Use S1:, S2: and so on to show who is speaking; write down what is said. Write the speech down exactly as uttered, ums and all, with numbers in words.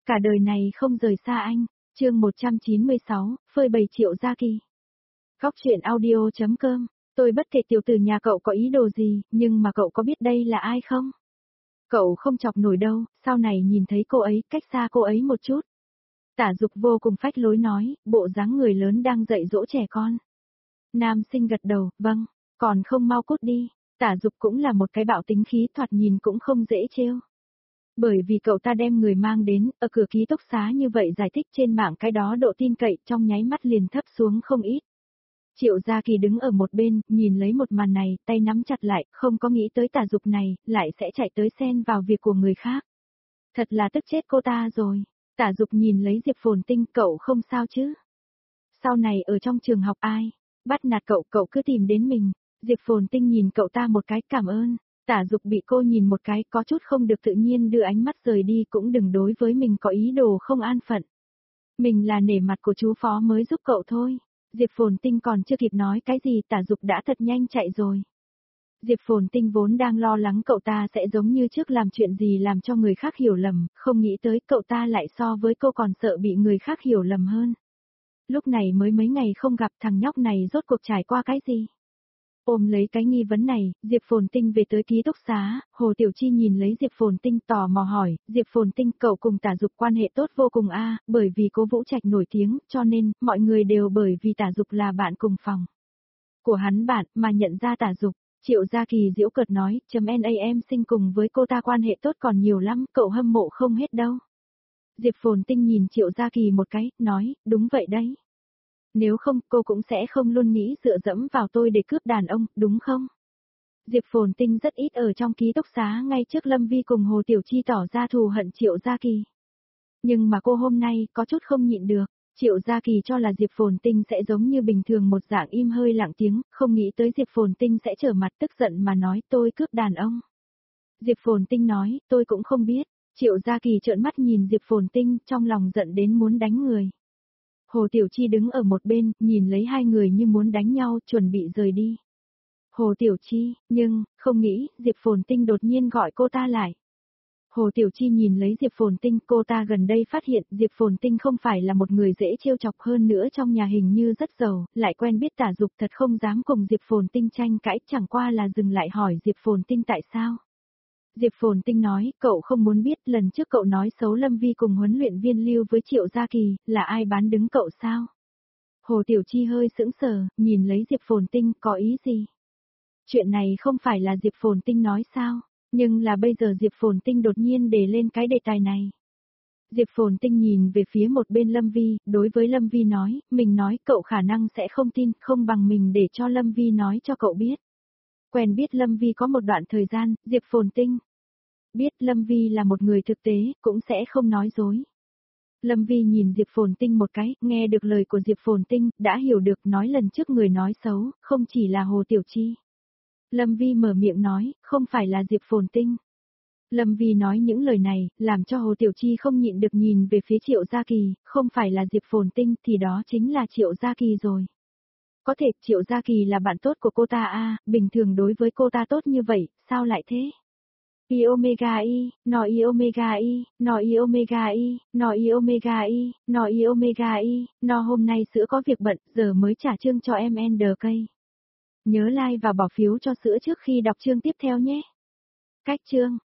S1: Cả đời này không rời xa anh. Chương một trăm chín mươi sáu, phơi bày Triệu Gia Kỳ. Góc truyện audio chấm com. Tôi bất kể tiểu tử nhà cậu có ý đồ gì, nhưng mà cậu có biết đây là ai không? Cậu không chọc nổi đâu, sau này nhìn thấy cô ấy, cách xa cô ấy một chút. Tả Dục vô cùng phách lối nói, bộ dáng người lớn đang dạy dỗ trẻ con. Nam sinh gật đầu, vâng, còn không mau cút đi. Tả Dục cũng là một cái bạo tính khí, thoạt nhìn cũng không dễ trêu. Bởi vì cậu ta đem người mang đến, ở cửa ký túc xá như vậy giải thích trên mạng cái đó độ tin cậy trong nháy mắt liền thấp xuống không ít. Triệu Gia Kỳ đứng ở một bên, nhìn lấy một màn này, tay nắm chặt lại, không có nghĩ tới Tả Dục này, lại sẽ chạy tới xen vào việc của người khác. Thật là tức chết cô ta rồi. Tả Dục nhìn lấy Diệp Phồn Tinh, cậu không sao chứ? Sau này ở trong trường học ai bắt nạt cậu, cậu cứ tìm đến mình. Diệp Phồn Tinh nhìn cậu ta một cái, cảm ơn. Tả Dục bị cô nhìn một cái, có chút không được tự nhiên đưa ánh mắt rời đi, cũng đừng đối với mình có ý đồ không an phận. Mình là nể mặt của chú phó mới giúp cậu thôi. Diệp Phồn Tinh còn chưa kịp nói cái gì, Tả Dục đã thật nhanh chạy rồi. Diệp Phồn Tinh vốn đang lo lắng cậu ta sẽ giống như trước làm chuyện gì làm cho người khác hiểu lầm, không nghĩ tới cậu ta lại so với cô còn sợ bị người khác hiểu lầm hơn. Lúc này mới mấy ngày không gặp, thằng nhóc này rốt cuộc trải qua cái gì? Ôm lấy cái nghi vấn này, Diệp Phồn Tinh về tới ký túc xá, Hồ Tiểu Chi nhìn lấy Diệp Phồn Tinh tò mò hỏi, Diệp Phồn Tinh cậu cùng Tả Dục quan hệ tốt vô cùng a, bởi vì Cố Vũ Trạch nổi tiếng, cho nên, mọi người đều bởi vì Tả Dục là bạn cùng phòng của hắn bạn, mà nhận ra Tả Dục. Triệu Gia Kỳ giễu cợt nói, chấm N A em sinh cùng với cô ta quan hệ tốt còn nhiều lắm, cậu hâm mộ không hết đâu. Diệp Phồn Tinh nhìn Triệu Gia Kỳ một cái, nói, đúng vậy đấy. Nếu không, cô cũng sẽ không luôn nghĩ dựa dẫm vào tôi để cướp đàn ông, đúng không? Diệp Phồn Tinh rất ít ở trong ký túc xá ngay trước Lâm Vi cùng Hồ Tiểu Chi tỏ ra thù hận Triệu Gia Kỳ. Nhưng mà cô hôm nay có chút không nhịn được. Triệu Gia Kỳ cho là Diệp Phồn Tinh sẽ giống như bình thường một dạng im hơi lặng tiếng, không nghĩ tới Diệp Phồn Tinh sẽ trở mặt tức giận mà nói tôi cướp đàn ông. Diệp Phồn Tinh nói, tôi cũng không biết. Triệu Gia Kỳ trợn mắt nhìn Diệp Phồn Tinh, trong lòng giận đến muốn đánh người. Hồ Tiểu Chi đứng ở một bên, nhìn lấy hai người như muốn đánh nhau, chuẩn bị rời đi. Hồ Tiểu Chi, nhưng, không nghĩ, Diệp Phồn Tinh đột nhiên gọi cô ta lại. Hồ Tiểu Chi nhìn lấy Diệp Phồn Tinh, cô ta gần đây phát hiện Diệp Phồn Tinh không phải là một người dễ trêu chọc, hơn nữa trong nhà hình như rất giàu, lại quen biết Tả Dục, thật không dám cùng Diệp Phồn Tinh tranh cãi, chẳng qua là dừng lại hỏi Diệp Phồn Tinh tại sao. Diệp Phồn Tinh nói, cậu không muốn biết, lần trước cậu nói xấu Lâm Vi cùng huấn luyện viên Lưu với Triệu Gia Kỳ, là ai bán đứng cậu sao? Hồ Tiểu Chi hơi sững sờ, nhìn lấy Diệp Phồn Tinh, có ý gì? Chuyện này không phải là Diệp Phồn Tinh nói sao? Nhưng là bây giờ Diệp Phồn Tinh đột nhiên đề lên cái đề tài này. Diệp Phồn Tinh nhìn về phía một bên Lâm Vi, đối với Lâm Vi nói, mình nói cậu khả năng sẽ không tin, không bằng mình để cho Lâm Vi nói cho cậu biết. Quen biết Lâm Vi có một đoạn thời gian, Diệp Phồn Tinh biết Lâm Vi là một người thực tế, cũng sẽ không nói dối. Lâm Vi nhìn Diệp Phồn Tinh một cái, nghe được lời của Diệp Phồn Tinh, đã hiểu được nói lần trước người nói xấu, không chỉ là Hồ Tiểu Chi. Lâm Vi mở miệng nói, không phải là Diệp Phồn Tinh. Lâm Vi nói những lời này, làm cho Hồ Tiểu Chi không nhịn được nhìn về phía Triệu Gia Kỳ, không phải là Diệp Phồn Tinh thì đó chính là Triệu Gia Kỳ rồi. Có thể Triệu Gia Kỳ là bạn tốt của cô ta a, bình thường đối với cô ta tốt như vậy, sao lại thế? I omega i, no i omega i, no i omega i, no i omega i, no i omega i, no hôm nay sữa có việc bận, giờ mới trả chương cho em en đê cây. Nhớ like và bỏ phiếu cho sữa trước khi đọc chương tiếp theo nhé. Cách chương